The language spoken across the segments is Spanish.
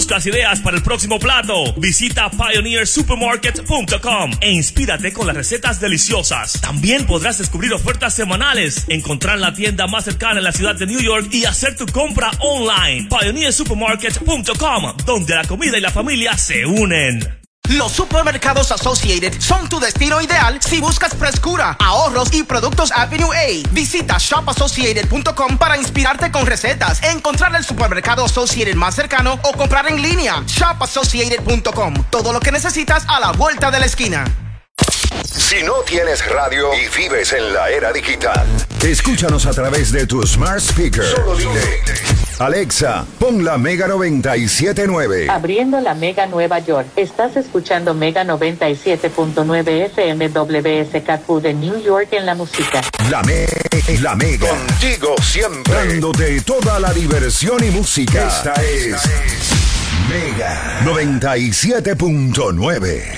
¿Buscas ideas para el próximo plato? Visita pioneersupermarket.com e inspírate con las recetas deliciosas. También podrás descubrir ofertas semanales, encontrar la tienda más cercana en la ciudad de New York y hacer tu compra online. pioneersupermarket.com, donde la comida y la familia se unen. Los supermercados Associated son tu destino ideal si buscas frescura, ahorros y productos Avenue A. Visita shopassociated.com para inspirarte con recetas, encontrar el supermercado Associated más cercano o comprar en línea. Shopassociated.com. Todo lo que necesitas a la vuelta de la esquina. Si no tienes radio y vives en la era digital, escúchanos a través de tu smart speaker. Solo dile: Alexa, pon la Mega 97.9. Abriendo la Mega Nueva York. Estás escuchando Mega 97.9 FM WSKQ de New York en la música. La Mega. Contigo siempre. Dándote toda la diversión y música. Esta es Mega 97.9.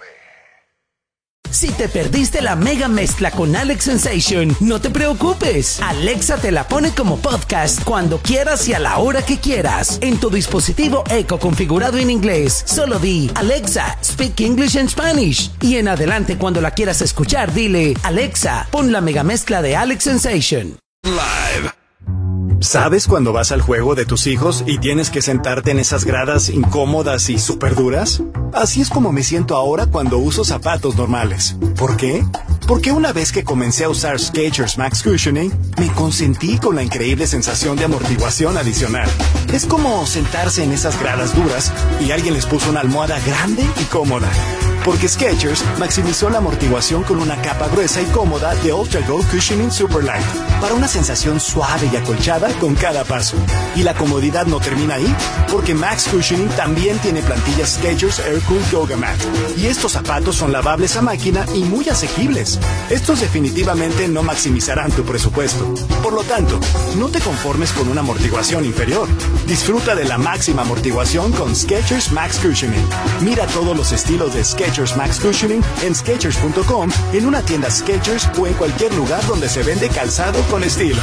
Si te perdiste la mega mezcla con Alex Sensation, no te preocupes. Alexa te la pone como podcast cuando quieras y a la hora que quieras. En tu dispositivo Echo configurado en inglés, solo di: Alexa, speak English and Spanish. Y en adelante, cuando la quieras escuchar, dile: Alexa, pon la mega mezcla de Alex Sensation. Live. ¿Sabes cuando vas al juego de tus hijos y tienes que sentarte en esas gradas incómodas y súper duras? Así es como me siento ahora cuando uso zapatos normales. ¿Por qué? Porque una vez que comencé a usar Skechers Max Cushioning, me consentí con la increíble sensación de amortiguación adicional. Es como sentarse en esas gradas duras y alguien les puso una almohada grande y cómoda. Porque Skechers maximizó la amortiguación con una capa gruesa y cómoda de Ultra Gold Cushioning Super Light para una sensación suave y acolchada con cada paso. Y la comodidad no termina ahí, porque Max Cushioning también tiene plantillas Skechers Air Cool Yoga Mat. Y estos zapatos son lavables a máquina y muy asequibles. Estos definitivamente no maximizarán tu presupuesto. Por lo tanto, no te conformes con una amortiguación inferior. Disfruta de la máxima amortiguación con Skechers Max Cushioning. Mira todos los estilos de Skechers Max Cushioning en Skechers.com, en una tienda Skechers o en cualquier lugar donde se vende calzado con estilo.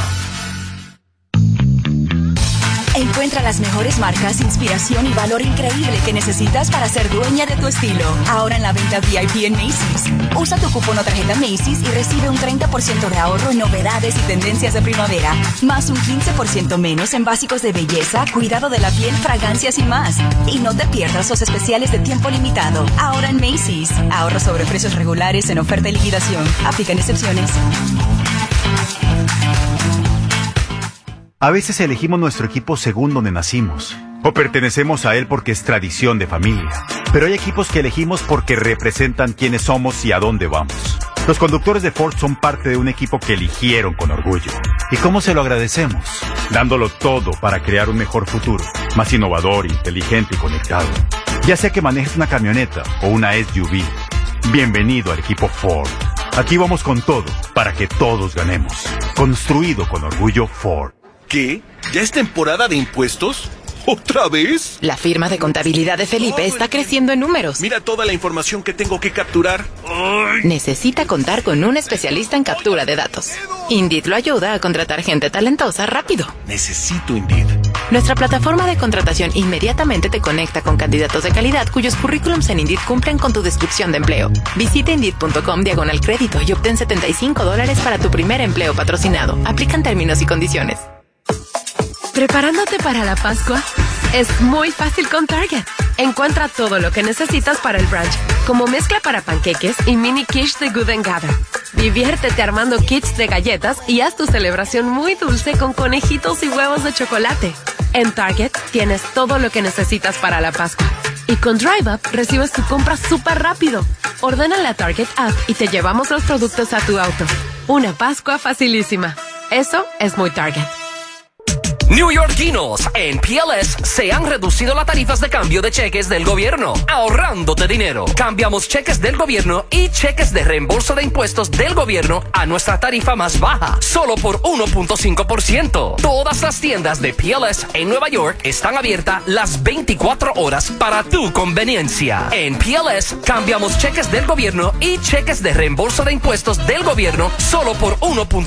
Encuentra las mejores marcas, inspiración y valor increíble que necesitas para ser dueña de tu estilo. Ahora en la venta VIP en Macy's. Usa tu cupón o tarjeta Macy's y recibe un 30% de ahorro en novedades y tendencias de primavera. Más un 15% menos en básicos de belleza, cuidado de la piel, fragancias y más. Y no te pierdas los especiales de tiempo limitado. Ahora en Macy's. Ahorro sobre precios regulares en oferta y liquidación. Aplican excepciones. A veces elegimos nuestro equipo según donde nacimos, o pertenecemos a él porque es tradición de familia. Pero hay equipos que elegimos porque representan quiénes somos y a dónde vamos. Los conductores de Ford son parte de un equipo que eligieron con orgullo. ¿Y cómo se lo agradecemos? Dándolo todo para crear un mejor futuro, más innovador, inteligente y conectado. Ya sea que manejes una camioneta o una SUV, bienvenido al equipo Ford. Aquí vamos con todo para que todos ganemos. Construido con orgullo Ford. ¿Qué? ¿Ya es temporada de impuestos? ¿Otra vez? La firma de contabilidad de Felipe está creciendo en números. Mira toda la información que tengo que capturar. ¡Ay! Necesita contar con un especialista en captura de datos. Indeed lo ayuda a contratar gente talentosa rápido. Necesito Indeed. Nuestra plataforma de contratación inmediatamente te conecta con candidatos de calidad cuyos currículums en Indeed cumplen con tu descripción de empleo. Visita Indeed.com/crédito y obtén $75 para tu primer empleo patrocinado. Aplican términos y condiciones. ¿Preparándote para la Pascua? Es muy fácil con Target. Encuentra todo lo que necesitas para el brunch, como mezcla para panqueques y mini quiche de Good & Gather. Diviértete armando kits de galletas y haz tu celebración muy dulce con conejitos y huevos de chocolate. En Target tienes todo lo que necesitas para la Pascua. Y con Drive Up recibes tu compra súper rápido. Ordena la Target App y te llevamos los productos a tu auto. Una Pascua facilísima. Eso es muy Target. New Yorkinos, en PLS se han reducido las tarifas de cambio de cheques del gobierno, ahorrándote dinero. Cambiamos cheques del gobierno y cheques de reembolso de impuestos del gobierno a nuestra tarifa más baja, solo por 1.5%. Todas las tiendas de PLS en Nueva York están abiertas las 24 horas para tu conveniencia. En PLS cambiamos cheques del gobierno y cheques de reembolso de impuestos del gobierno solo por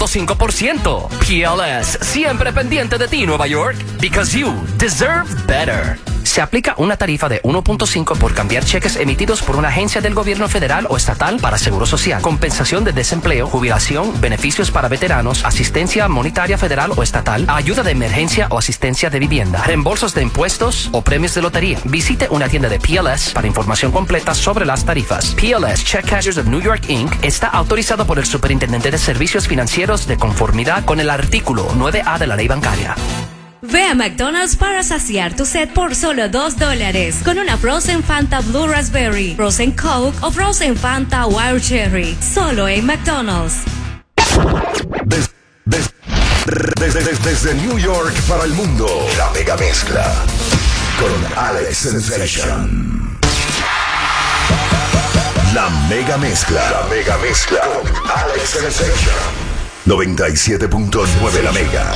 1.5%. PLS, siempre pendiente de ti, Nueva York, because you deserve better. Se aplica una tarifa de 1.5 por cambiar cheques emitidos por una agencia del gobierno federal o estatal para seguro social, compensación de desempleo, jubilación, beneficios para veteranos, asistencia monetaria federal o estatal, ayuda de emergencia o asistencia de vivienda, reembolsos de impuestos o premios de lotería. Visite una tienda de PLS para información completa sobre las tarifas. PLS Check Cashers of New York Inc. está autorizado por el Superintendente de Servicios Financieros de conformidad con el artículo 9A de la ley bancaria. Ve a McDonald's para saciar tu sed por solo $2 con una Frozen Fanta Blue Raspberry, Frozen Coke o Frozen Fanta Wild Cherry. Solo en McDonald's. Desde New York para el mundo, la mega mezcla con Alex Sensation. La mega mezcla con Alex Sensation. 97.9 la mega.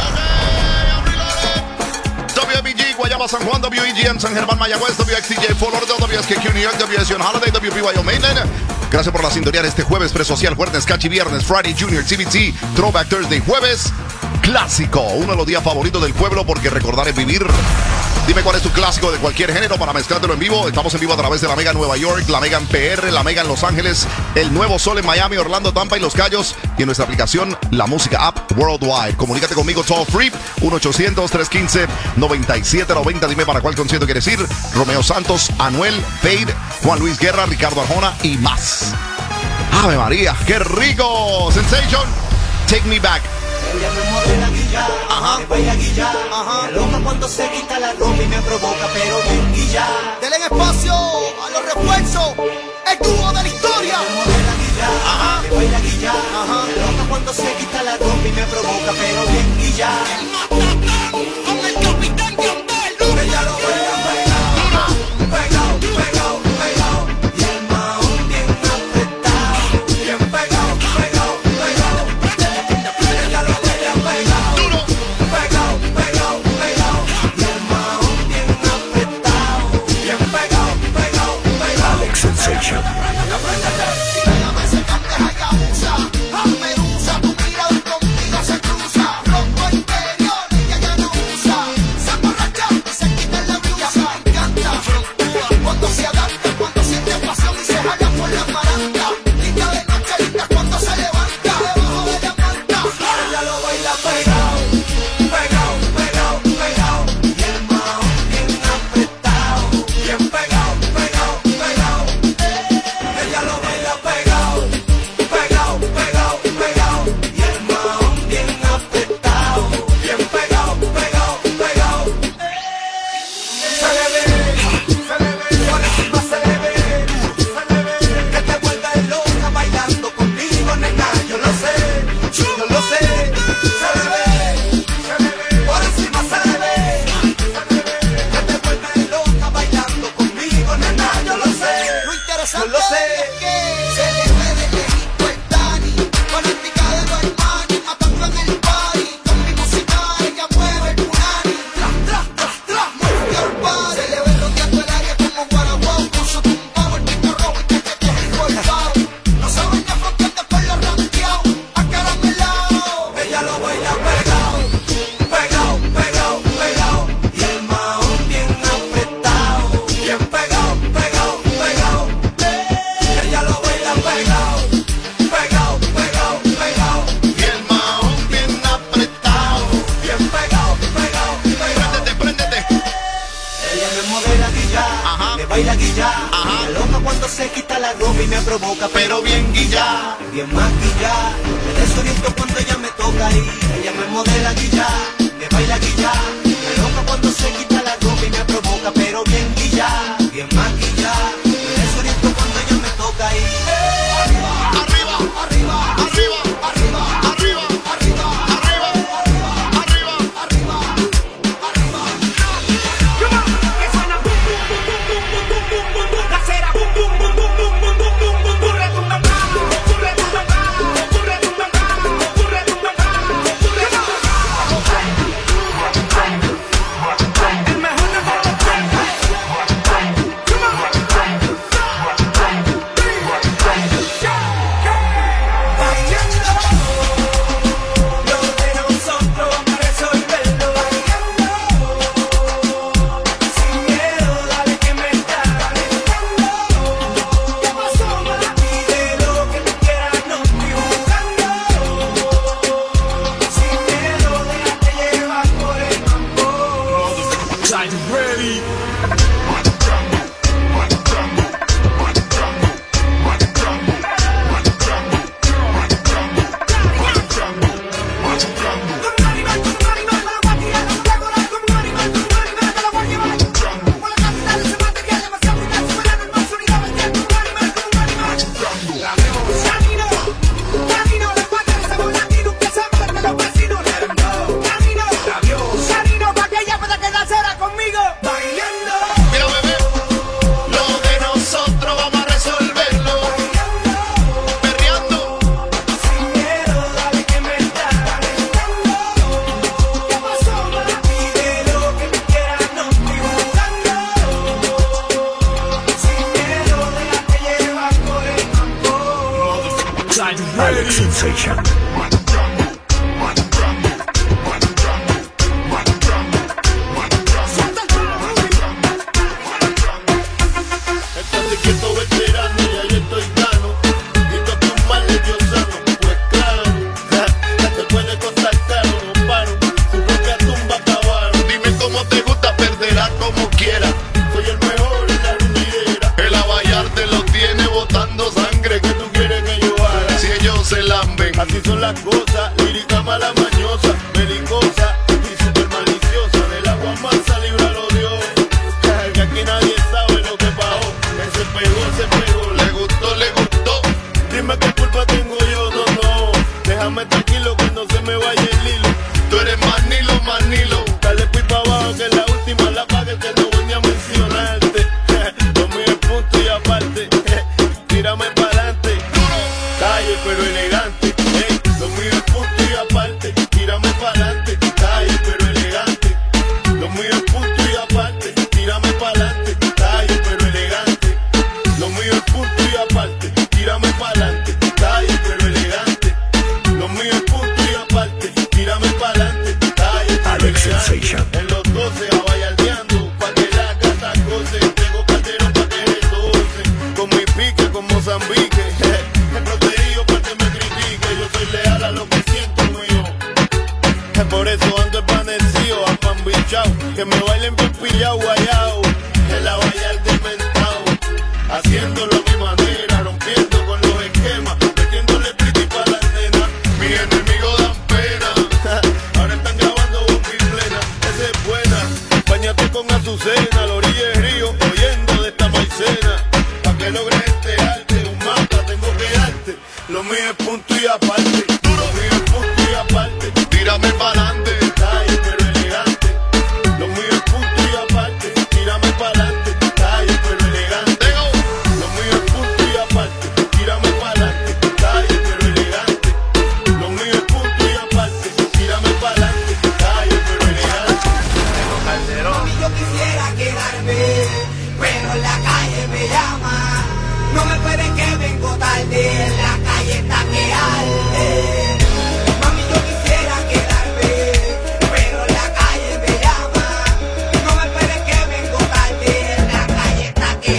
WBG, Guayama, San Juan, WEGM, San Germán, Mayagüez, WXTJ, Fort Lauderdale, WSKQ, New York, WSUN Holiday, WPYO Mainland. Gracias por la sintonía de este jueves presocial, jueves, Cachi, viernes, Friday, Junior, CBT, Throwback Thursday, jueves, clásico. Uno de los días favoritos del pueblo porque recordar es vivir. Dime cuál es tu clásico de cualquier género para mezclártelo en vivo. Estamos en vivo a través de la Mega en Nueva York, la Mega en PR, la Mega en Los Ángeles, el Nuevo Sol en Miami, Orlando, Tampa y Los Cayos. Y en nuestra aplicación, la música app Worldwide. Comunícate conmigo toll free, 1-800-315-9790. Dime para cuál concierto quieres ir. Romeo Santos, Anuel, Fade, Juan Luis Guerra, Ricardo Arjona y más. ¡Ave María! ¡Qué rico! Sensation, Take Me Back. Ella me modela guilla, me baila guilla, me loca cuando se quita la ropa y me provoca, pero bien guilla. Denle espacio a los refuerzos, el dúo de la historia. Ella me modela guilla, me baila guilla, me loca cuando se quita la ropa y me provoca, pero bien guilla. El matatán con el capitán Gambel. Ella lo baila pegado, pegado, pegado, pegado, y el maón bien apretado, bien pegado, pegado, pegado. Ella lo baila pegado, pegado, pegado, pegado, y el maón bien apretado, bien pegado, pegado, pegado. Alex Sensation. El Alex Sensation. Así son las cosas, lírica mala mañosa, belicosa y super maliciosa. Del agua mansa líbralo Dios, que aquí nadie sabe lo que pasó. Que se pegó, le gustó. Dime qué culpa tengo yo, no. Déjame tranquilo que no se me vaya el hilo. Tú eres Manilo. Dale pues pa' abajo que la última la pague, que no voy ni a mencionarte. Lo mío es punto y aparte. Tírame pa'lante, calle pero elegante. Lo mío es punto y aparte, tírame pa'lante, calle pero elegante. Lo mío es punto y aparte, tírame pa'lante, calle pero elegante. Lo mío es punto y aparte, tírame pa'lante, calle pero elegante. Lo mío es punto y aparte, tírame pa'lante, calle pero elegante. En los 12 a vallardeando, pa' que la gata goce. Tengo calderón pa' que retoce, con mi pique, con Mozambique. Protegido pa' que me critique, yo soy leal a lo que siento mío. Por eso ando desvanecido, apambichao, que me bailen bien pillao, guayao. En la valla al dementao, haciéndolo a mi manera, rompiendo con los esquemas, metiéndole pretty pa' las nenas. Mis enemigos dan pena, ahora están grabando bomba y plena. Esa es buena, bañate con Azucena, a la orilla del río, oyendo de esta maicena. Pa' que logres este arte, un mapa tengo que darte. Lo mío es punto y aparte, lo mío es punto y aparte. Tírame pa'lante, calle pero elegante. Lo mío es punto y aparte, tírame pa'lante, calle pero elegante. Lo mío es punto y aparte, tírame pa'lante, calle pero elegante. Lo mío es punto y aparte, tírame pa'lante, calle pero elegante. Tengo Calderón. Yo quisiera quedarme, pero la calle me llama. No me esperen que vengo tarde, en la calle está que arde. Mami, yo quisiera quedarme, pero la calle me llama. No me esperes que vengo tarde, en la calle está que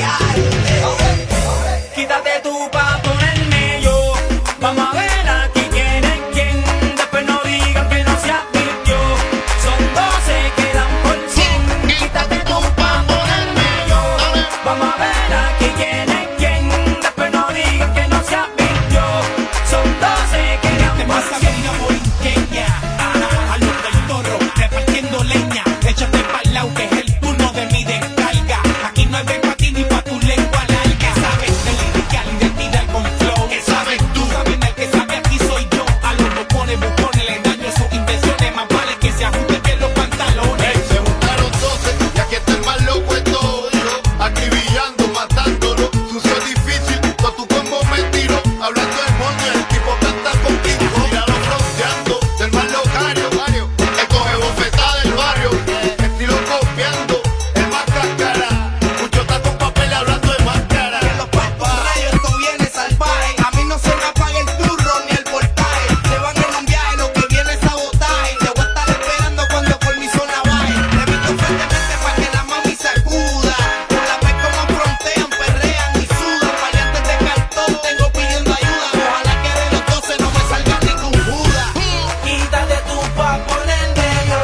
arde. Quítate tú pa' ponerme yo. Vamos a ver aquí quién es quién. Después no digan que no se advirtió. Son 12 que dan por 100. Quítate tú pa' ponerme yo. Vamos a ver aquí quién es quién. Después no digan que no se advirtió. Son 12 que dan por 100. Borinqueña, a los del toro, repartiendo leña. Échate pa'l lado que es el turno de mi descarga. Aquí no hay ven pa' ti ni pa' tu lengua larga. Sabes de lirical y de tirar con flow. ¿Qué sabes tú? Saben el que sabe aquí soy yo. A los bucones le daño sus invenciones. Más vale que se ajusten que los pantalones. Se juntaron 12 y aquí está el más loco de todo yo. Acribillando, matándolo. Sucio difícil, con tu combo me tiro. Hablando del moño, el tipo canta contigo. Míralo fronteando, del más locario. El coge bofetada del barrio. Estilo copiando, el más cáscara. Mucho está con papel hablando de máscara. Que los papos rayos, esto viene salvaje. A mí no se me apaga el turro ni el voltaje. Se van en un viaje, lo que viene es sabotaje. Te voy a estar esperando cuando por mi zona baje. Te meto fuertemente pa' que la mami sacuda. Por la vez como frontean, perrean y sudan. Variantes de cartón, tengo pidiendo ayuda. Ojalá que de los 12 no me salga ningún Judas. Quítate tú pa' ponerme yo.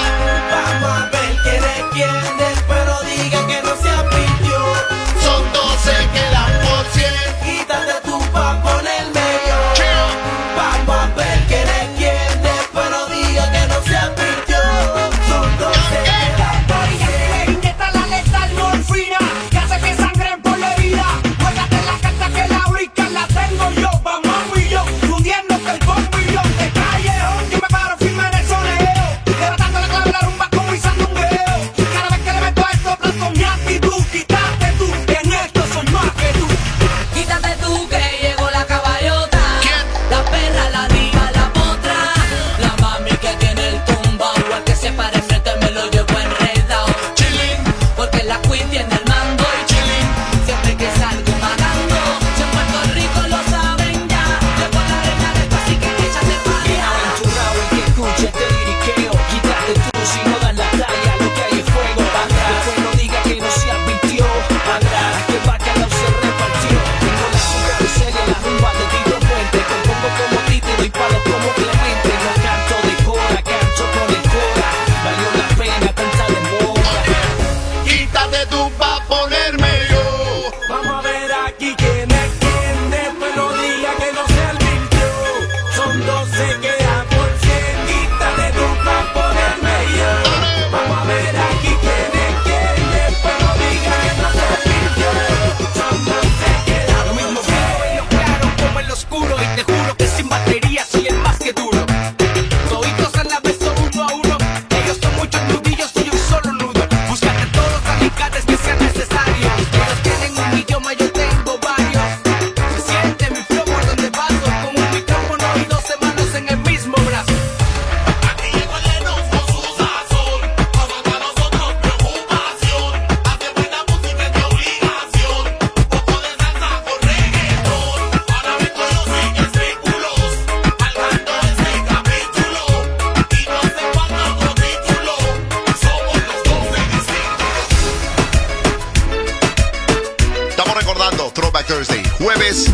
Vamos a ver quién es quién. Pero diga que no se advirtió. Son 12 que dan por 100. Quítate tú pa' ponerme yo. Vamos a ver quién es quién. Pero diga que no se advirtió. Son 12 que dan por 100. Inyecta la letal morfina que hace que sangren por la herida. Juégate la carta que la brica la tengo yo. Vamos a un millón, fundiéndote el bombo y yo. De callejón yo me paro firme en el soneo. Levantando la clave la rumba como un sandungueo. Cada vez que le meto a esto planto mi actitud. Quítate tú, que en esto soy más que tú. Quítate tú que llegó la caballota. La perra, la diva, la potra. La mami que tiene el tumbao. Al que se pare frente me lo llevo enredado. Chilling, porque la queen tiene el mando y chilling. Siempre que salgo magando. Si en Puerto Rico lo saben ya. Le voy Thursday. Jueves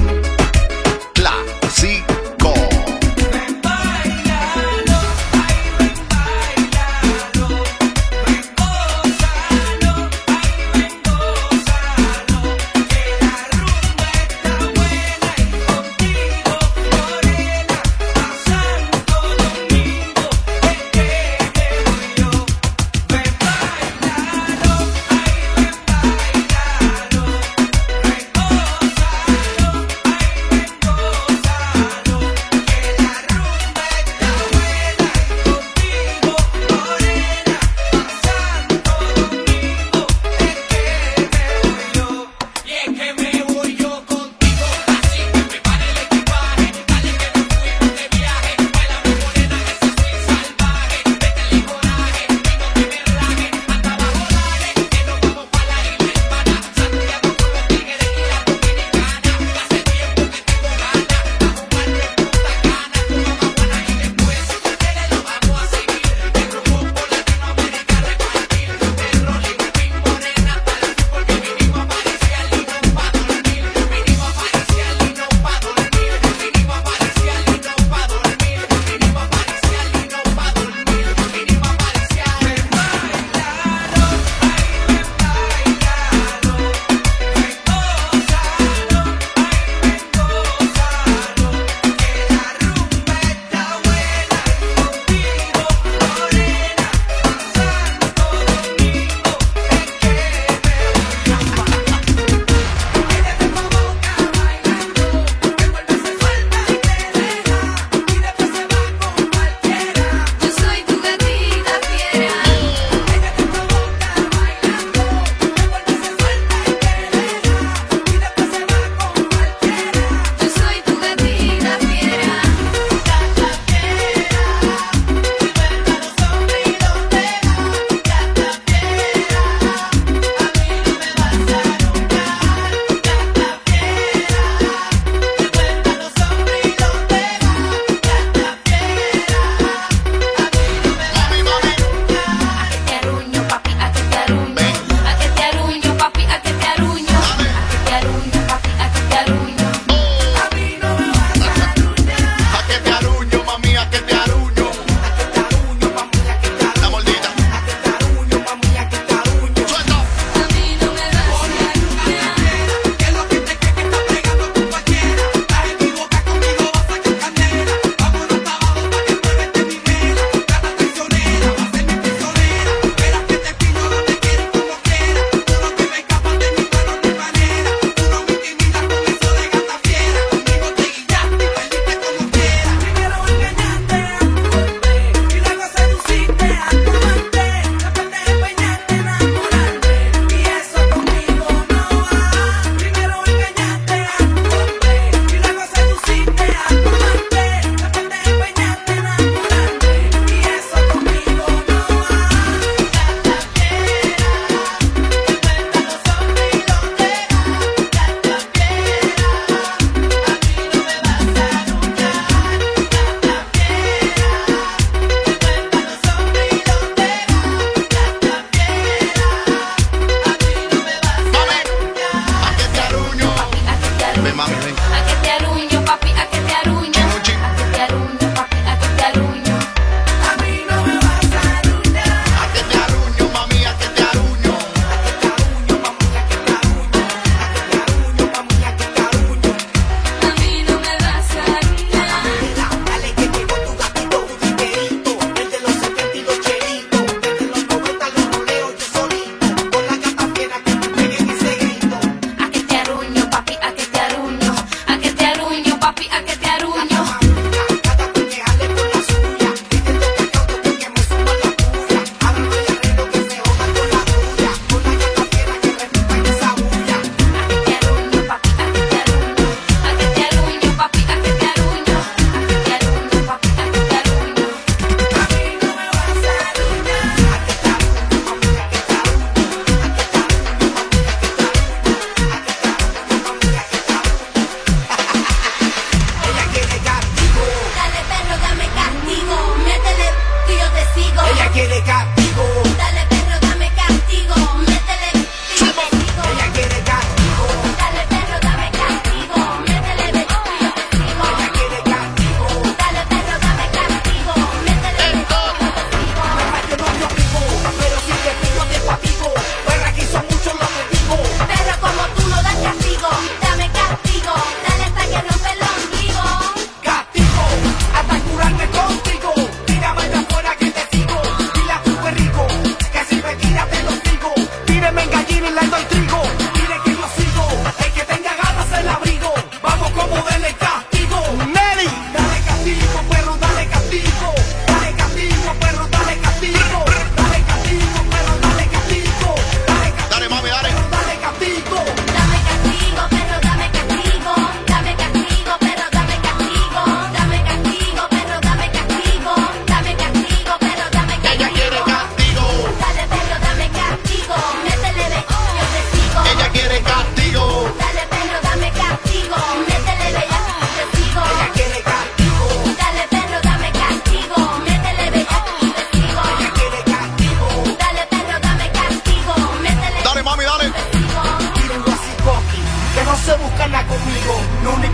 clásico. Gózalo,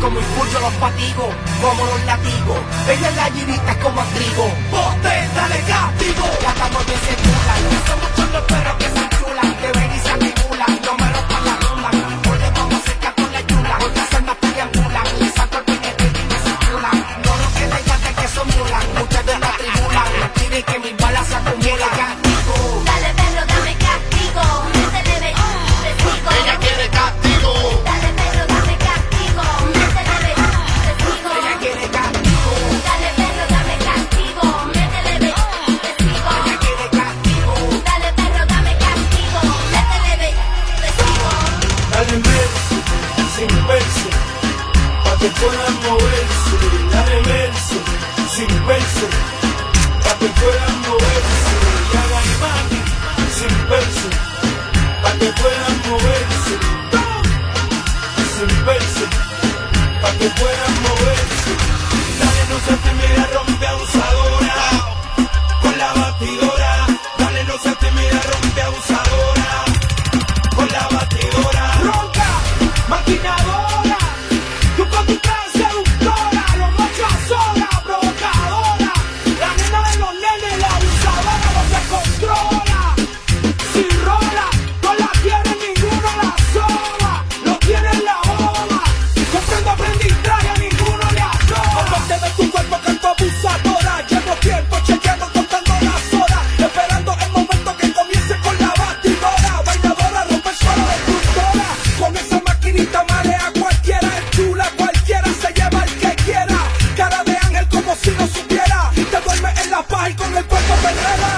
como el full yo los fatigo, como los latigos. Ellas gallinitas como trigo. Bote, dale castigo. Ya estamos bien seguras. Son muchos los perros que se chulan, que ven y se acumulan. No me rompan la rula. Hoy les vamos a secar con la chula. Porque se me triangulan. Le saco el piquete y me circulan. No lo que le canten que son mulan. Muchas de las tribulan. Tienen que mis balas se acumulan. Castigo. Dale perro, dame castigo. Métele testigo. Ella quiere castigo. Dale perro, dame castigo. Métele testigo. Ella quiere castigo. Dale perro, dame castigo. Métele testigo. Ella quiere castigo. Dale perro, dame castigo. Métele testigo. Dale verso, sin verso, pa' que puedan moverse. Dale verso, sin verso, pa' que puedan moverse. Y hagan imagen, sin verso, pa' que puedan moverse. Sin verso, pa' que puedan moverse. Dale, no se tímida, rompe abusadora con la batidora. Dale, no se tímida, rompe abusadora con la batidora. Ronca, maquinadora, tú con tu cara seductora, los machos a sola, provocadora, la nena de los nenes, la abusadora no se controla, sin rola, no la tiene ninguno la soba, lo tiene en la boba, comprendo, aprendí, trae a ninguno le asoba. Aparte de tu cuerpo canto abusadora, llevo tiempo chequeando, contando las horas, esperando el momento que comience con la batidora, bailadora, rompe el suelo destructora, con esa maquinita marea a cualquiera, es chula, cualquiera se lleva el que quiera, cara de ángel como si no supiera, te duerme en la paz y con el cuerpo perrera.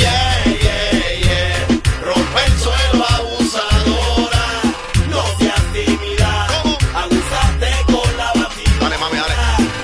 Rompe el suelo, abusadora. No seas tímida. Abusaste con la batidora. Dale, mami, dale.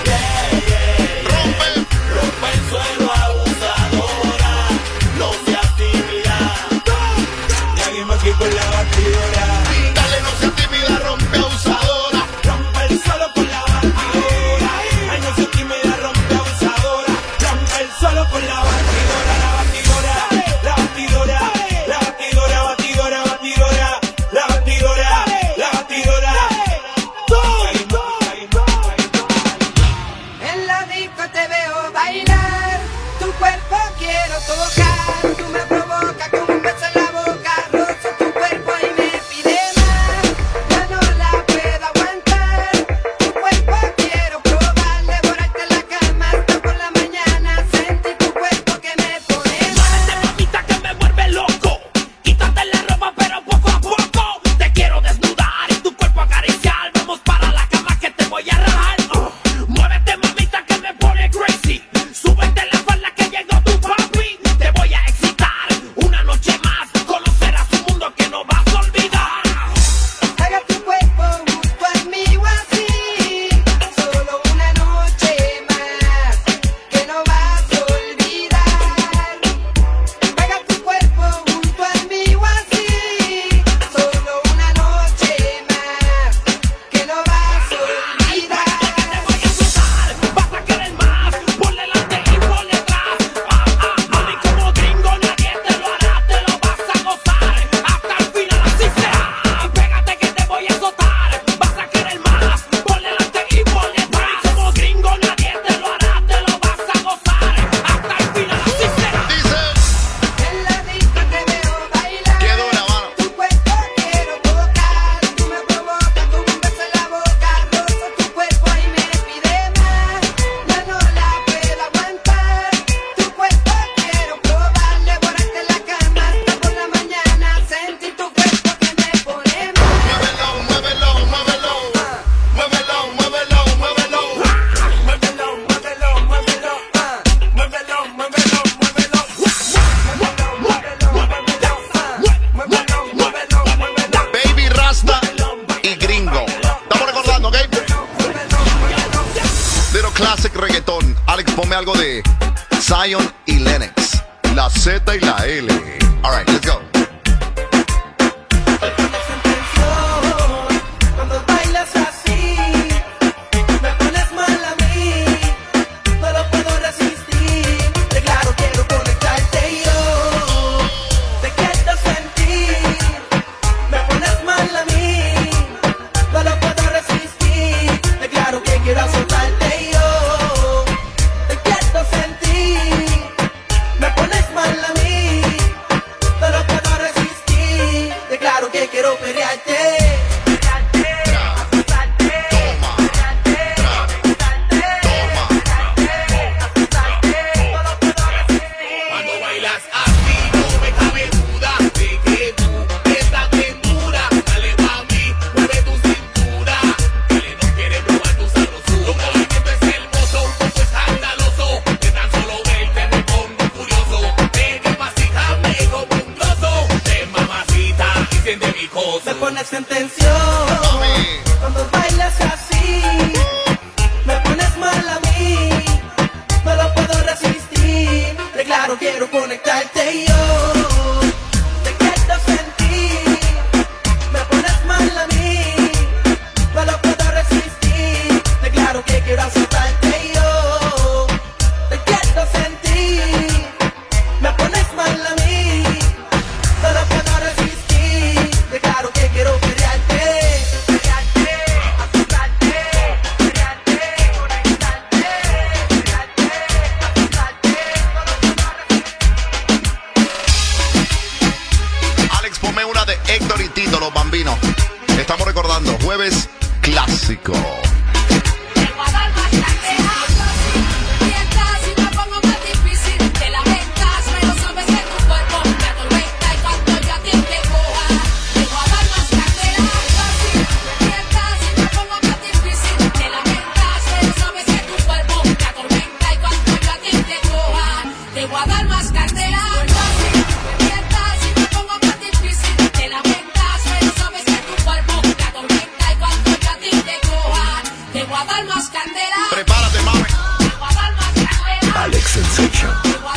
Rompe el suelo, abusadora. No seas tímida. Y alguien más aquí con la batidora. Dale, no seas tímida, rompe abusadora. Rompe el suelo con la batidora. Ay, no se tímida, rompe abusadora. Rompe el suelo con la batidora, la batidora, la batidora, la batidora, batidora, batidora, la batidora, la batidora. En la disco te veo bailar, tu cuerpo quiero tocar, tú me provocas con un beso en la boca, rozo tu cuerpo y me pide más, ya no la puedo aguantar, tu cuerpo quiero probar, devorarte la cama hasta por la mañana, sentí tu cuerpo que me pone mal. Mamita que me vuelve loco, quítate la ropa pero poco a poco, te quiero desnudar y tu cuerpo acariciar, vamos para la cama que te voy a rajar. Muévete mamita que me pone crazy, súbete la falda que llegó tu papi, te voy a excitar, una noche más, conocerás un mundo que no vas a olvidar. Haga tu cuerpo junto a mí o así, solo una noche más, que no vas a olvidar. Haga tu cuerpo junto a mí o así, solo una noche más, que no vas a olvidar. Vas a querer más, por delante y por detrás. Mami, como gringo nadie te lo hará, te lo vas a gozar hasta el final, así será. Pégate que te voy a azotar, vas a querer más, por delante y por detrás. Como gringo nadie te lo hará, te lo vas a gozar hasta el final, así será. En la disco te veo bailar, Qué dura, mano. tu cuerpo quiero tocar, tú me provocas con un beso en la boca, rozo tu cuerpo y me pide más, ya no la puedo aguantar, tu cuerpo quiero probar, devorarte la cama hasta por la mañana, sentí tu cuerpo que me pone mal. Muévelo, muévelo, muévelo. Muévelo, muévelo, muévelo. Muévelo, muévelo, muévelo, muévelo, muévelo, muévelo, Baby Rasta y Gringo. Estamos recordando, ¿ok? Little classic reggaeton. Alex, ponme algo de Zion y Lennox. La Z y la L. All right, let's go. Cuando bailas así, me pones mal a mí, no lo puedo resistir, de claro quiero conectarte yo, te quiero sentir, me pones mal a mí, no lo puedo resistir, de claro pones en tensión. Cuando bailas así, me pones mal a mí. No lo puedo resistir. De claro quiero conectarte y yo. Te quiero sentir. Me pones mal a mí. No lo puedo resistir. De claro que quiero azotarte y yo. Te quiero sentir. Me pones mal a mí. No lo puedo resistir. De claro que quiero pelearte. Alex, ponme una de Héctor y Tito, los Bambinos. Estamos recordando Jueves Clásico. Prepárate, mami. Alex Sensation.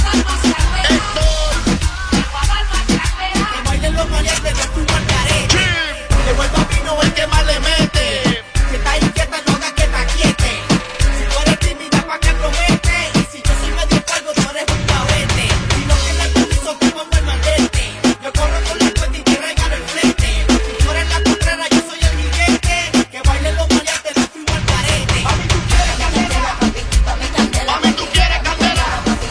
Que bailen los maleantes de tu carete. Que vuelva vino el que más le mete. Si estás inquieta, no hagas que te aquiete. Si tú eres tímida, pa' que promete. Y si yo soy medio cargo, tú eres un cabete. Si no tienes permiso, tú vamos al maldete. Yo corro con la cuenta y te regalo el frente. Si tú eres la contrera, yo soy el gigante. Que bailen los maleantes de tu carete. Mami, tú quieres candela. Mami, tú quieres candela.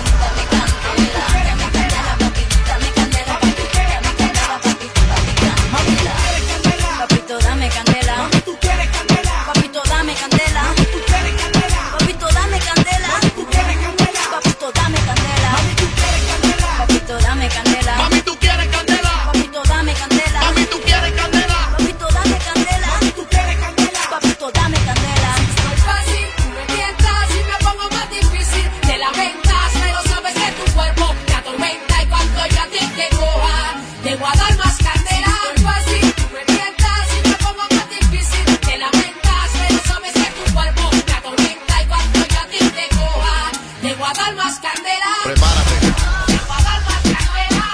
Papito, dame candela. Mami, tú quieres candela. Papito, dame candela. Mami, tú quieres candela. Papito, dame candela. Mami, tú quieres candela. Papito, dame candela. Mami, tú quieres candela. Papito, dame candela. Mami, tú quieres candela. Papito, dame candela. Mami, tú quieres candela. Papito, dame candela. Mami, tú quieres candela. Papito, dame candela. Soy fácil, tú me tientas y me pongo más difícil. Te lamentas, pero sabes que tu cuerpo te atormenta y cuando yo a ti te coja, te voy a dar más candela. Soy fácil, tú me tientas y me pongo más difícil. Te lamentas, pero sabes que tu cuerpo te atormenta y cuando yo a ti te coja, te voy a dar más candela. Prepárate. Te voy a dar más candela.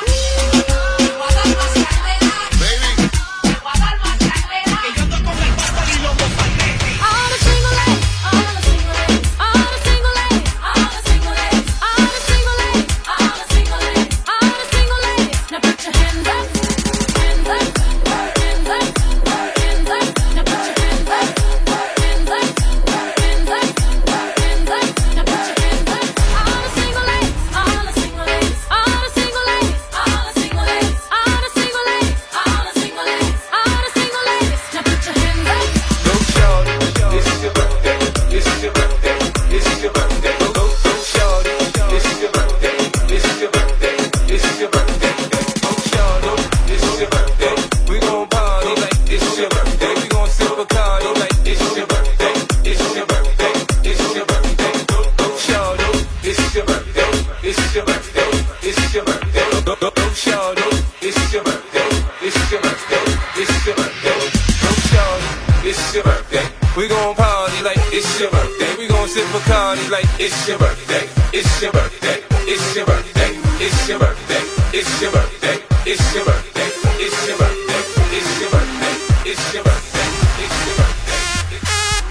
Te voy a dar más candela. Baby. Te voy a dar más candela. Que yo ando con el pasta y los dos palmetes. All the single ladies, all the single ladies, all the single ladies, all the single ladies, all the single ladies, all the single ladies, all the single ladies. Now put your hands up, hands up, hands up, hands up. Now put your hands up, hands up, hands up, hands up. Now put your hands up. All the single ladies, all the single ladies, all the single ladies, all the single ladies, all the single ladies, all the single ladies, all the single ladies. Now put your hands up. Go shorty, this is your birthday. This is your birthday. This is your birthday. Go shorty, this is your birthday. This is your birthday. This is your birthday. Go shorty, this is your birthday. We gon' party like this is your birthday. We gon' sip Bacardi like this is your birthday. This is your birthday. This is your birthday. Go shorty, this is your birthday. This is your birthday. This is your birthday. Go shorty, this is your birthday. This is your birthday. This is your birthday. Go shorty, this is your birthday. We gon' party like it's your birthday. We gon' sip Bacardi like it's your birthday. It's your birthday. It's your birthday. It's your birthday. It's your birthday. It's your birthday. It's your birthday. It's your birthday. It's your birthday. It's your birthday.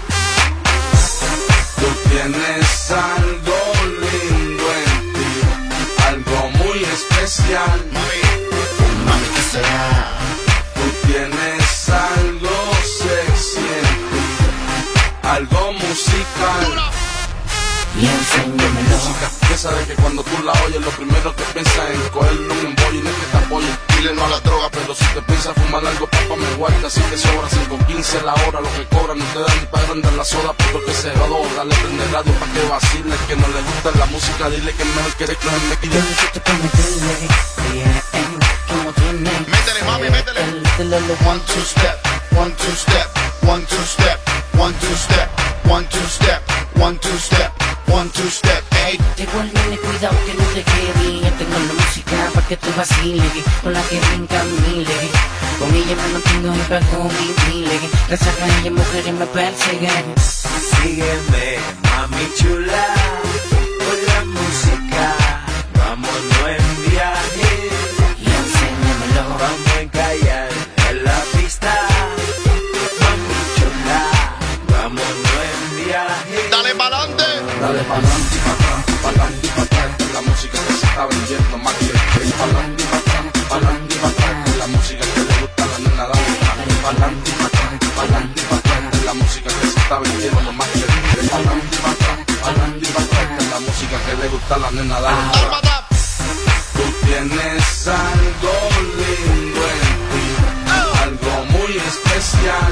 Tú tienes algo lindo en ti, algo muy especial. Mami, ¿qué será? Tú tienes algo sexy en ti, algo musical. Y enséñamelo. Que sabes que cuando tú la oyes, lo primero que piensas es en cogerle un embollo y no es que te apoye. Dile no a la droga, pero si te piensas fumar algo, papá me guarda. Así que sobra 5.15 la hora, lo que cobran. No te dan ni para agrandar la soda, porque que se rodó. Dale prende radio pa' que vacile. Que no le gusta la música, dile que es mejor que no me quille. Yo necesito que me dile, que no tiene. Métele, mami, métele. El 1, 2 step, 1, 2 step, 1, 2 step, 1, 2 step, 1, 2 step, 1, 2 step, 1, 2 step, ey. Llegó el nene, cuidado que no te quede. Ya tengo la música pa' que tú vaciles, con la que brinca mile. Con ella me mantengo y pago mi bile. Gracias a ella mujeres me persiguen. Sígueme, mami chula, con la música. Vámonos en viaje y enséñamelo. Vamos a encallar en la pista. Mami chula, vámonos en viaje. Dale pa'lante. Dale pa'lante y pa' atrás, pa'lante y pa' atrás. La música que se está vendiendo más que el pa'lante y pa' atrás, pa'lante y pa' atrás. La música que le gusta a la nena, dale pa'lante y pa' atrás, pa'lante y pa' atrás. La música que se está vendiendo más que el pa'lante y pa' atrás, pa'lante y pa' atrás. La música que le gusta a la nena, dale. Tú tienes algo lindo en ti, algo muy especial.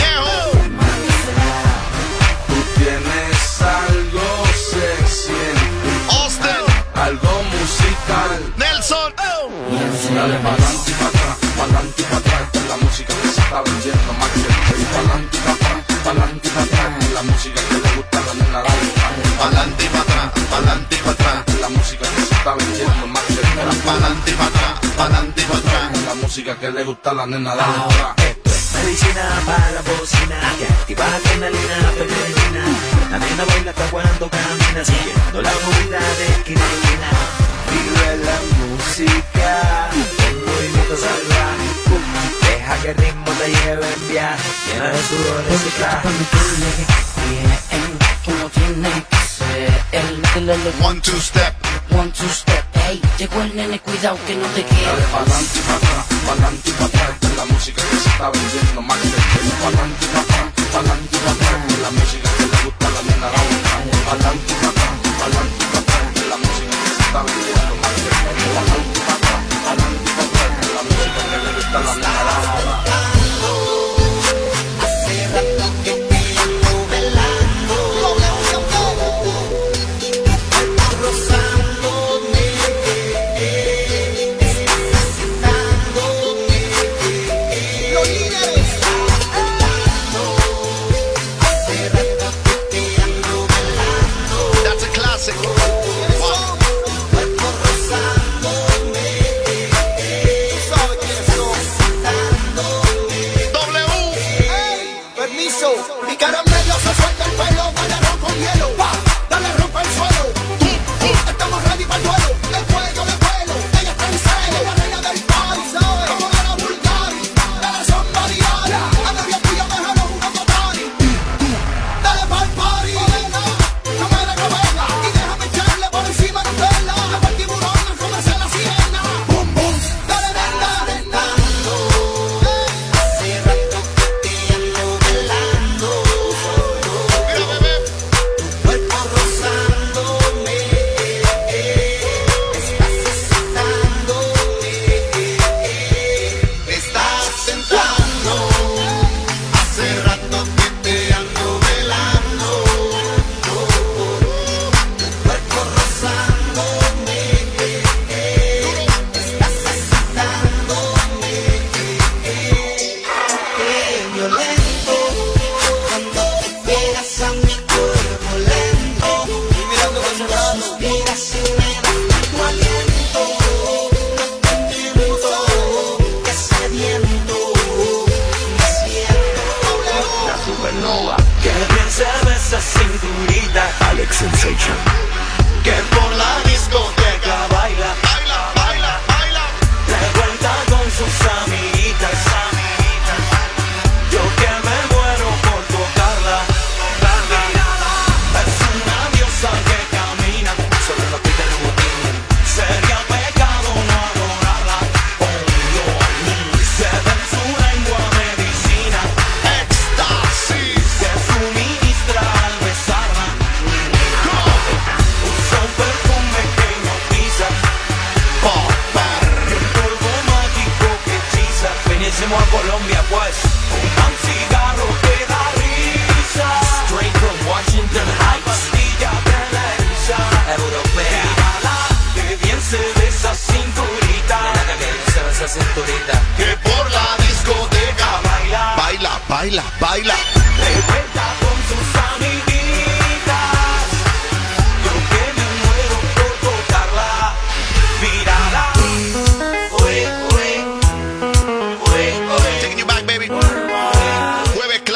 Tú tienes algo sexy en ti, algo musical. Nelson. Dale pa'lante y pa' atrás, pa'lante y pa' atrás. La música que se está vendiendo más que el pa'lante y pa' atrás, pa'lante y pa' atrás. La música que le gusta a la nena, dale pa'lante y pa' atrás, pa'lante y pa' atrás. La música que se está vendiendo más que el pa'lante y pa' atrás, pa'lante y pa' atrás. La música que le gusta a la nena, dale. Medicina para la bocina, que activa la adrenalina femenina. La nena baila hasta cuando camina, siguiendo la movida de esquina a esquina. Vive la música, el movimiento salvaje. Deja que el ritmo te lleve en viaje, llena de sudores y traje. Como tiene que ser. One, two step. One, two step. Ey, llegó el nene, cuidado que no te quede. Dale pa'lante y pa' atrás, pa'lante y pa' atrás. La música que se está vendiendo más que el pa'lante y pa' atrás, pa'lante y pa' atrás. La música que le gusta a la nena, dale pa'lante y pa' atrás, pa'lante y pa' atrás. La música que se está vendiendo más que el pa'lante y pa' atrás, pa'lante y pa' atrás. La música que le gusta a la nena, dale. Mi caramelo se suelta el pelo, bailaron con hielo. Pa, dale rompe el suelo. Estamos ready para el duelo. El fuego de vuelo, ella está en serio. La reina del party, como de la Bulgari. Dale somebody else. A novia tuya déjalo jugando party. Dale pa'l party, nena. No me dejes verla. Y déjame echarle por encima de vela. Hasta el tiburón al comerse la sirena. Boom, boom. Dale, nena, nena. Hace rato que te ando velando. Mira, bebé. Tu cuerpo rozándome. Estás excitándome. Estás entrando. Hace rato que te ando velando. Tu cuerpo rozándome. Estás excitándome. Qué violento cuando te pegas a mi cuerpo lento. Cuando suspiras y me das tu aliento. No te miento, que sediento me siento. La supernova. Que bien se ve esa cinturita. Alex Sensation. Que por la discoteca baila. Baila, baila, baila. Le cuenta con sus amiguitas. Yo que me muero por tocarla. Es una diosa que camina sobre los pies del botín. Sería pecado no adorarla. Se ve en su lengua medicina. Éxtasis que suministra al besarla. Usa un perfume que hipnotiza. Un polvo mágico que hechiza. Venimos a Colombia pues. Un cigarro que da risa. Straight from Washington Heights. Pastilla de la risa europea. Mírala, que bien se ve esa cinturita. Mira que bien se ve esa cinturita. Que por la discoteca baila. Baila, baila, baila. Revuelta con sus amiguitas. Yo que me muero por tocarla. Mírala. Uy, uy, uy,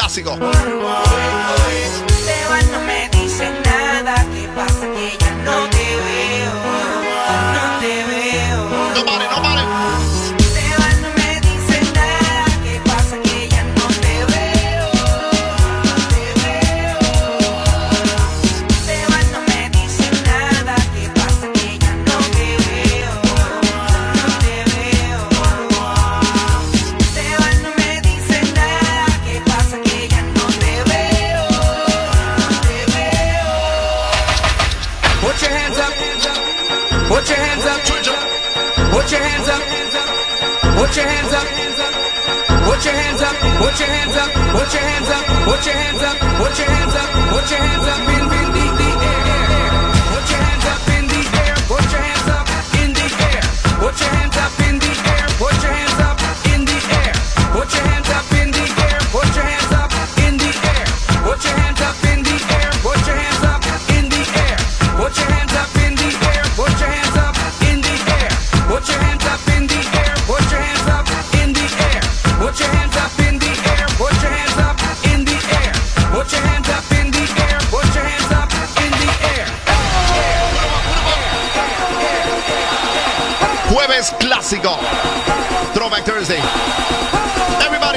clásico. Te vas, no me dices nada. ¿Qué pasa? Que ya no te veo. No te veo. No pare, no pare. Te vas, no me dices nada. ¿Qué pasa? Que ya no te veo. Te veo. Te vas, no me dices nada. ¿Qué pasa? Que ya no te veo. No te veo. Te vas, no me dices nada. ¿Qué pasa? Que ya no te veo. Te veo. Put your hands up. Put your hands up. Put your hands up. Put your hands up. Put your hands up. Put your hands up. Put your hands up. Put your hands up. Put your hands up. Put your hands up in the air. Put your hands up in the air. Put your hands up in the air. Put your hands up in the air. Put your hands up in the air. Put your hands up in the air. Put your hands up in the air. Put your hands up in the air. Put your hands up in the air. Put your hands up in the air. Put your hands up in the air. Put your hands up in the air. Put your hands up in the air. Put your hands up in the air. Put your hands up in the air. Put your hands up in the air. Put your hands up in the air. Jueves clásico. Throwback Thursday. Everybody.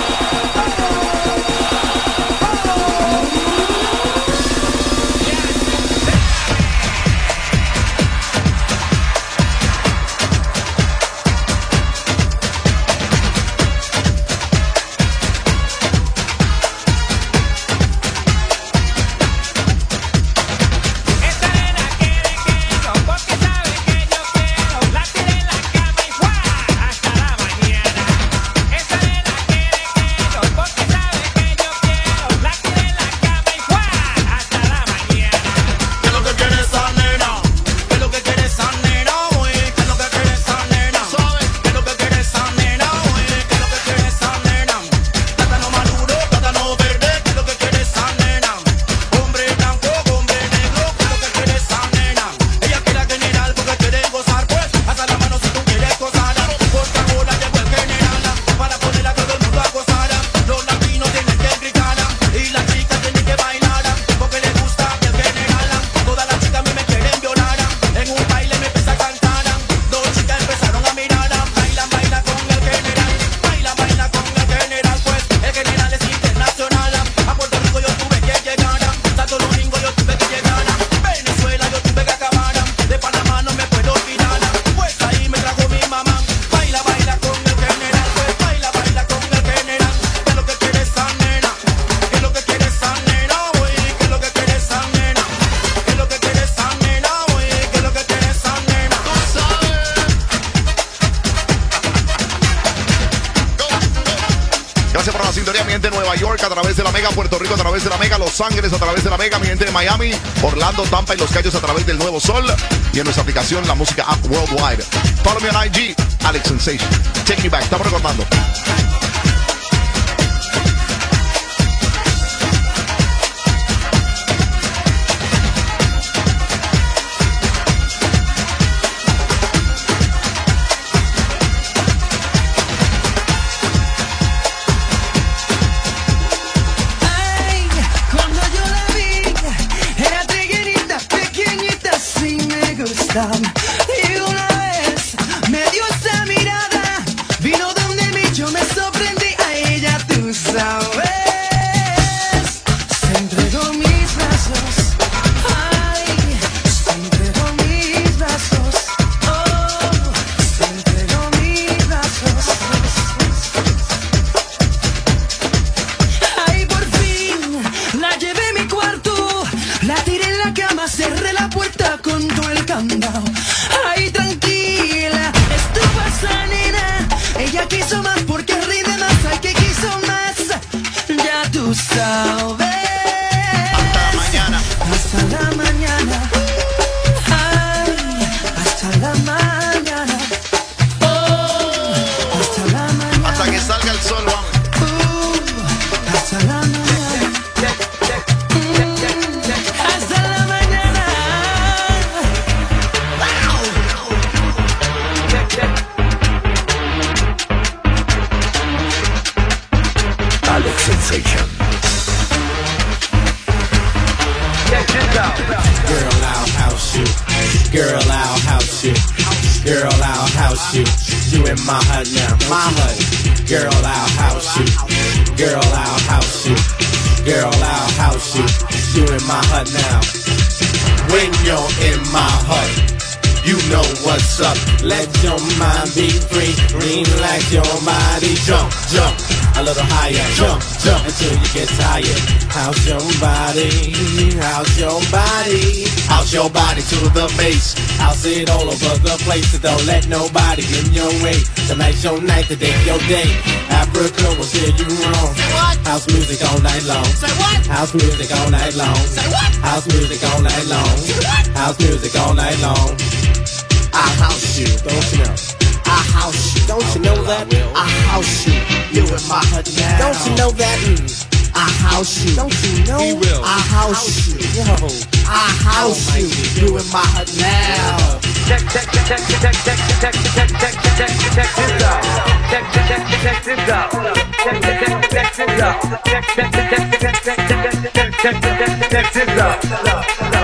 Porque sabe que yo quiero, la tiré en la cama y ¡guau! Hasta la mañana. Esa nena quiere quedo, porque sabe que yo quiero, la tiré en la cama y ¡guau! Hasta la mañana. ¿Qué es lo que quiere esa nena? ¿Qué es lo que quiere esa nena, güey? ¿Qué es lo que quiere esa nena? ¿Qué es lo que quiere esa nena, güey? ¿Qué es lo que quiere esa nena? Plátano maduro, plátano verde, ¿qué es lo que quiere esa nena? Hombre blanco, hombre negro, ¿qué es lo que quiere esa nena? Ella quiere general porque quiere gozar, pues hasta la mano si tú quieres gozar. Porque ahora llegó el general para poner a todo el mundo a gozar. Los latinos tienen que gritar y las chicas tienen que bailar porque les gusta el general. Todas las chicas a mí me quieren violar. En un baile me empieza a cantar. Dos chicas empezaron a mirar. Baila, baila con el general. Baila, baila con el general. Pues el general es internacional. A Puerto Rico yo tuve que llegar. Santo Domingo yo tuve que llegar. Venezuela yo tuve que acabar. De Panamá no me puedo olvidar. Pues ahí me trajo mi mamá. Baila, baila con el general. Pues baila, baila con el general. ¿Qué es lo que quiere esa nena? ¿Qué es lo que quiere esa nena, güey? ¿Qué es lo que quiere esa nena? ¿Qué es lo que quiere esa nena, güey? ¿Qué es lo que quiere esa nena? Tú sabes. Gracias por la sintonía, mi gente de Nueva York a través de la Mega, Puerto Rico a través de la Mega, Los Ángeles a través de la Mega, mi gente de Miami, Orlando, Tampa y Los Cayos a través del Nuevo Sol y en nuestra aplicación La Música App Worldwide. Follow me on IG, Alex Sensation. Take me back, estamos recordando. Ay, cuando yo la vi, era triguerita, pequeñita, sí me gustaba. Y una vez me dio esa mirada, vino donde mí, yo me sorprendí a ella, tú sabes. Se entregó mis brazos, ay, se entregó mis brazos, oh, se entregó mis brazos. Ay, por fin la llevé a mi cuarto, la tiré en la cama, cerré la puerta con todo el candado. Ay, tranquila, estuvo esa nena, ella quiso más porque rinde más, ay, que quiso más, ya tú sabes. Hasta la mañana. Hasta la mañana. Ay, hasta la mañana. Oh, hasta la mañana. Hasta que salga el sol, vamos. Hasta la mañana. Hasta la mañana. Alex Sensation. Girl, I'll house you. You in my hut now, my hut. Girl, I'll house you. Girl, I'll house you. Girl, I'll house you. You in my hut now. When you're in my hut, you know what's up. Let your mind be free. Relax your body. Jump, jump. A little higher. Jump, jump until you get tired. House your body. House your body. House your body to the base. House it all over the place. So don't let nobody in your way. Tonight's your night, today's your day. Africa will steer you wrong. Say what? House music all night long. Say what? House music all night long. Say what? House music all night long. Say what? House music all night long. I house you, don't you know? I house you, don't you know that? I house you, you in my hut now. Don't you know that? I house you, don't you know? I house you, yo. I house you, you in my hut now. Check this out. Check this out. Check this out.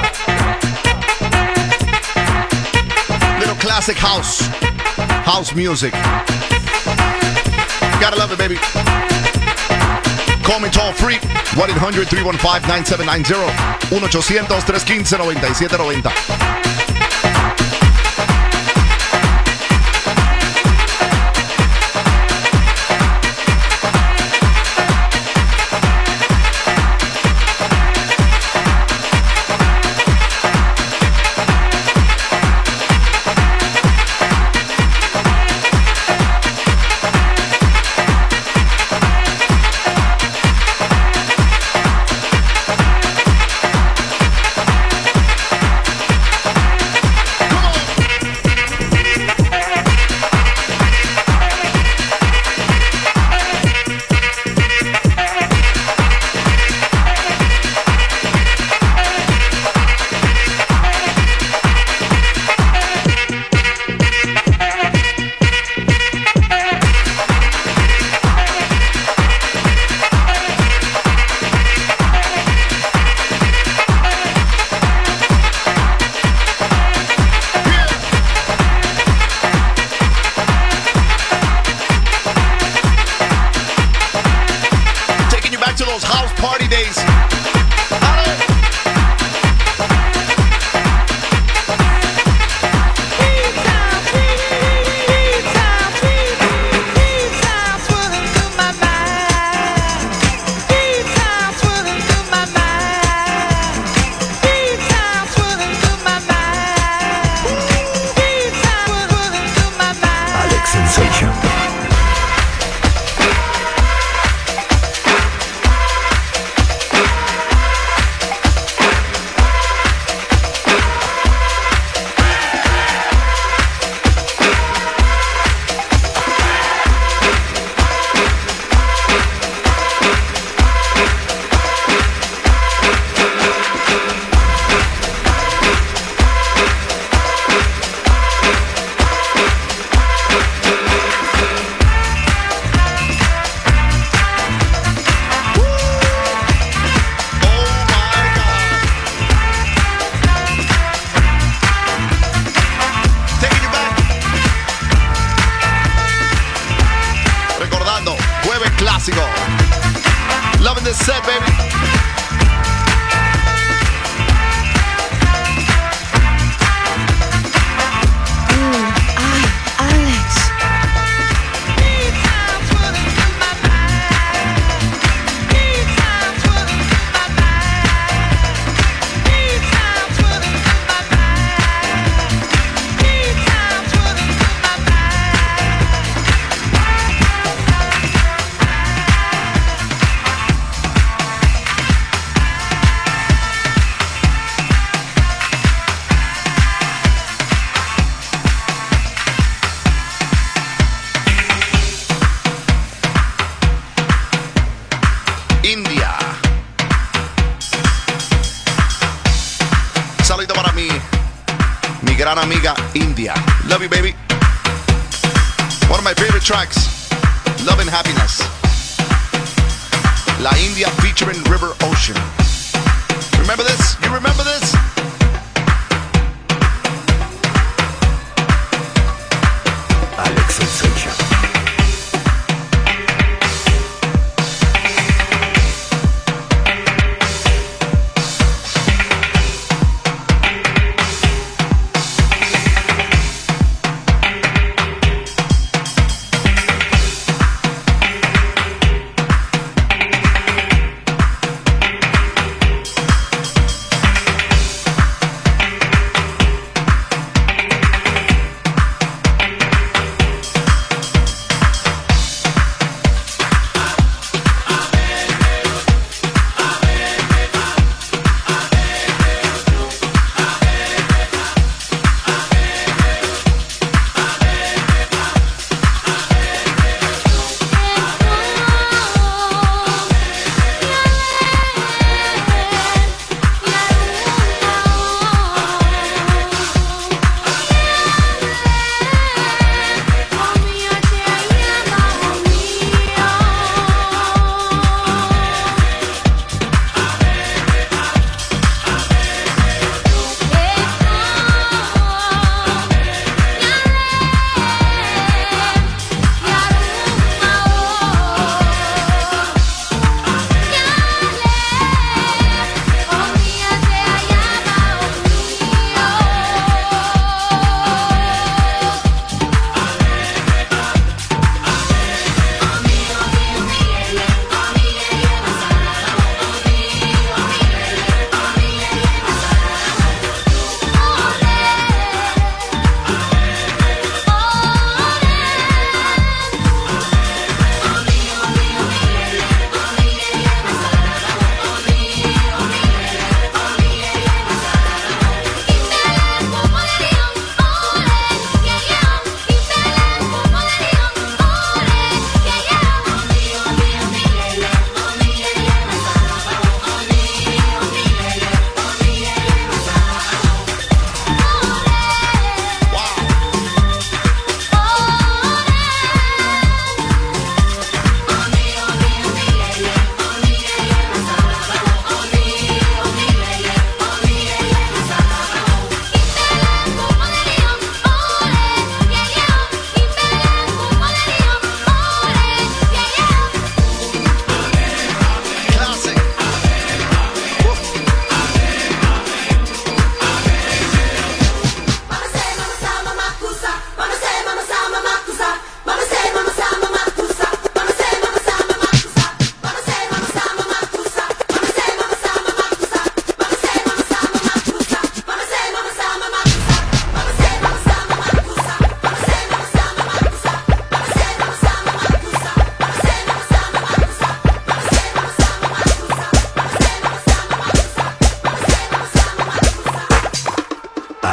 Little classic house music. Gotta love it, baby. Call me toll free 1-800-315-9790 1-800-315-9790. Loving this set, baby. India. Saludito para mi gran amiga India. Love you, baby. One of my favorite tracks, Love and Happiness. La India featuring River Ocean. Remember this? You remember this?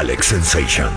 Alex Sensation.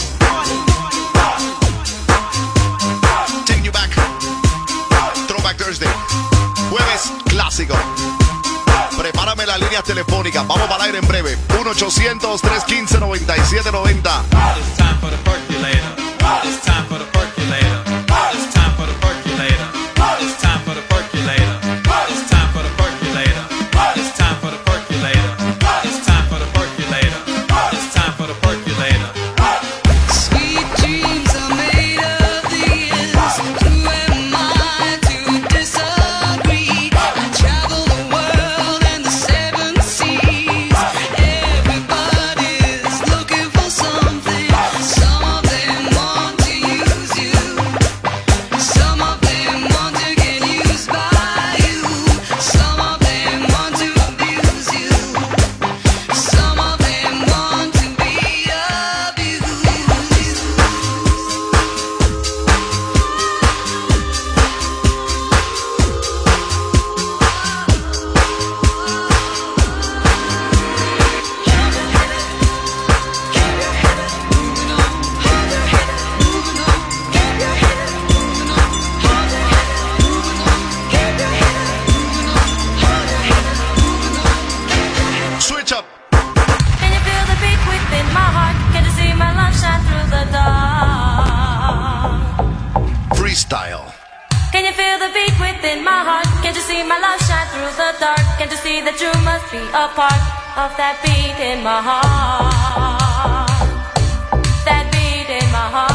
Taking you back. Throwback Thursday. Jueves clásico. Prepárame la línea telefónica. Vamos para el aire en breve. 1-800-315-9790. It's time for the percolator. It's time for the percolator. It's time for the percolator. It's time for the percolator. It's time for the percolator. It's time for the percolator. It's time for the percolator. It's time for the percolator. Sweet dreams are made of these. Who am I to disagree? I travel the world and the seven seas. Everybody's looking for something. Some of them want to use you. Some of them want to get used by you. Some of them want to abuse you. Some of them want to be abused. Switch up. Can you feel the beat within my heart? Can you see my love shine through the dark? Freestyle. Can you feel the beat within my heart? Can't you see my love shine through the dark? Can't you see that you must be a part of that beat in my heart? That beat in my heart.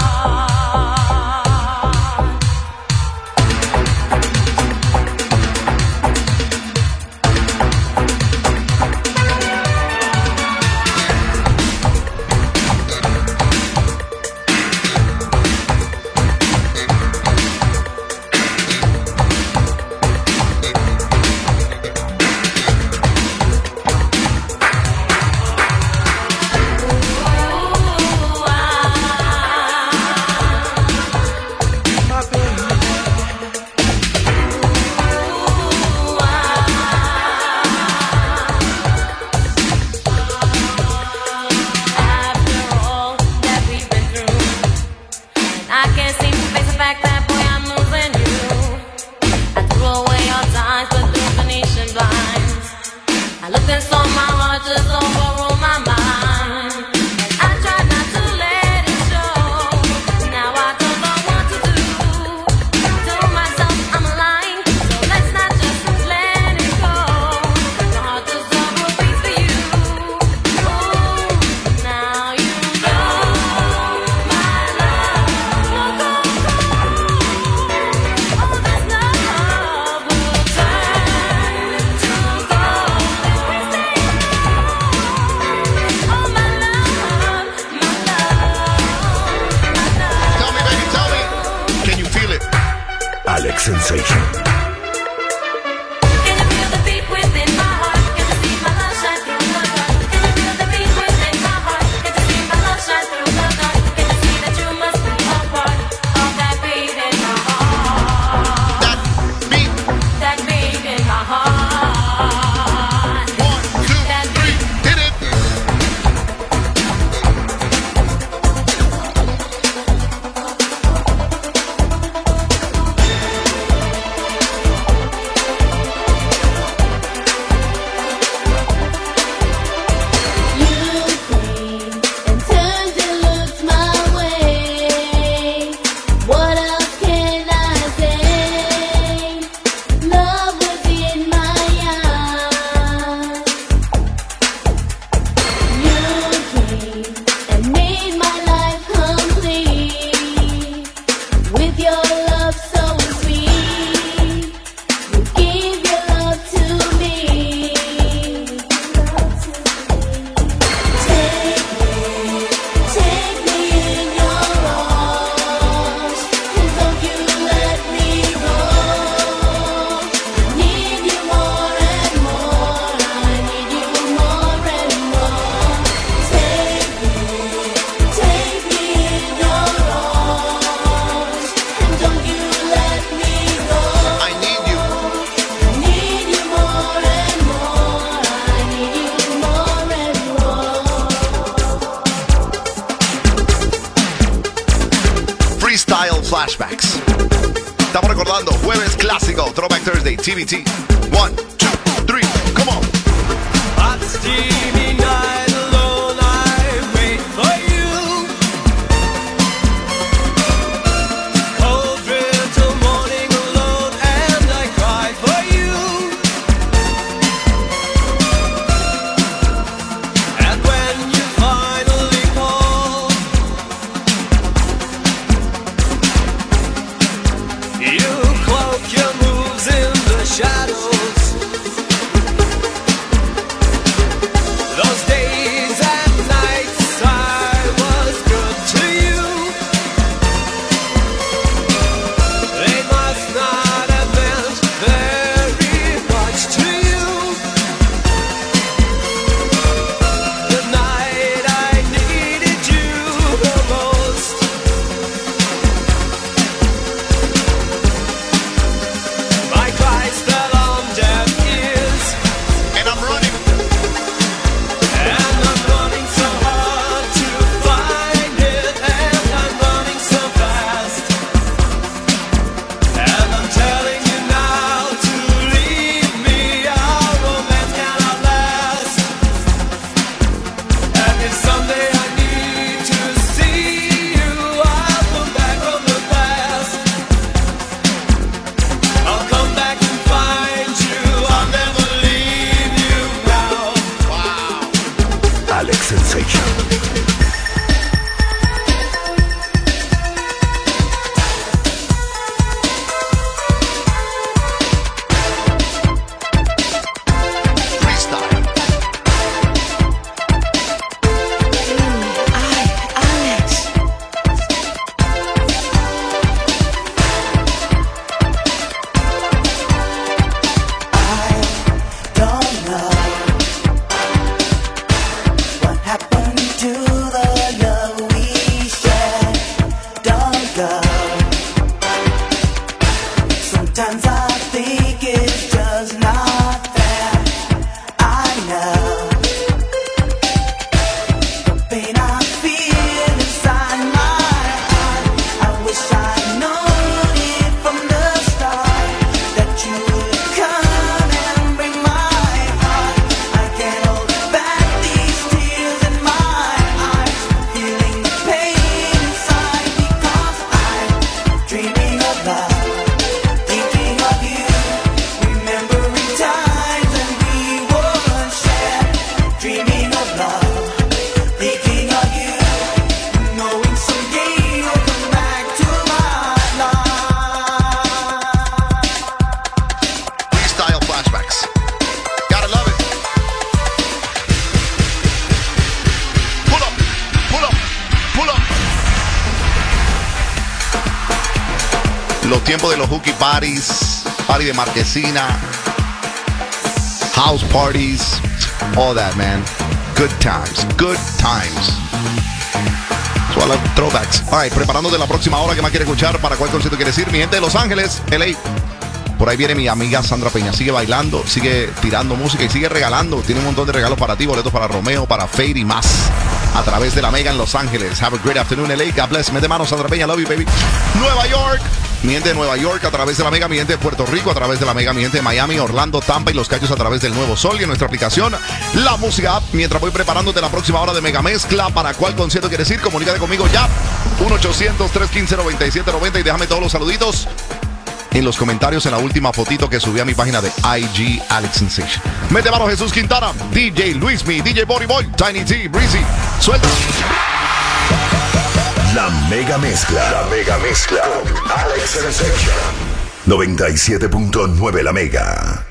After all that we've been through, I can't seem to face the fact that boy I'm losing you. I threw away all time, but through Venetian blinds. I looked and saw my heart just overrule my mind. And I tried not to let it show. Now I don't know what to do. Told myself I'm lying, so let's not just let it go. My heart just overbeats for you. Ooh, now you know my love will go cold. Oh, this love will turn to gold if we stay alone. Oh, my love, my love, my love. Tell me, baby, tell me. Can you feel it? Alex Sensation. Can you feel the beat within my heart? Can you see my love shine through the dark? Can you feel the beat within my heart? Can you see my love shine through the dark? Can you see that you must be a part of that beat in my heart? That beat in my heart. 1, 2, 3, hit it. Flashbacks. Estamos recordando Jueves Clásico, Throwback Thursday, TBT. 1, 2, 3, come on. Hot steamy night alone, I wait for you. Cold drill till morning alone, and I cry for you. And when you finally call, you cloak your moves in the shadows. Those days and nights I was good to you. They must not have meant very much to you. The night I needed you the most, my cries fell on deaf ears. And I'm running. And I'm running so hard to find it, and I'm running so fast. And I'm telling you now to leave me, our romance cannot last. And if someday I need to see you, I'll come back from the past. I'll come back and find you, I'll never leave you now. Alex Sensation. Freestyle. Don't know what happened to the love we shared. Don't go. Sometimes I think it's just not fair. I know the pain I feel inside my heart. I wish I'd known it from the start that you would come and bring my heart. I can't hold back these tears in my eyes, feeling the pain inside because I'm dreaming of love, thinking of you, remembering times when we would share. Dreaming of love, thinking of you, knowing someday you'll come back to my life. Freestyle Flashbacks. Gotta love it. Pull up, pull up, pull up. Los tiempos de los hooky parties, party de marquesina, house parties, all that, man. Good times, good times. So I love throwbacks. All right, preparándote la próxima hora. ¿Qué más quieres escuchar? ¿Para cuál concierto quieres ir? Mi gente de Los Ángeles, LA. Por ahí viene mi amiga Sandra Peña. Sigue bailando, sigue tirando música y sigue regalando. Tiene un montón de regalos para ti, boletos para Romeo, para Fade y más. A través de la Mega en Los Ángeles. Have a great afternoon, LA. God bless. Mete mano, Sandra Peña. Love you, baby. Nueva York. Mi gente de Nueva York a través de la Mega, mi gente de Puerto Rico a través de la Mega, mi gente de Miami, Orlando, Tampa y Los Cayos a través del Nuevo Sol y en nuestra aplicación La Música App. Mientras voy preparándote la próxima hora de Mega Mezcla, ¿para cuál concierto quieres ir? Comunícate conmigo ya. 1-800-315-9790 y déjame todos los saluditos en los comentarios en la última fotito que subí a mi página de IG Alex Sensation. Mete mano Jesús Quintana, DJ Luismi, DJ Body Boy, Tiny T, Breezy. Suelta. La Mega Mezcla. La Mega Mezcla. Con Alex Sensation. 97.9 La Mega.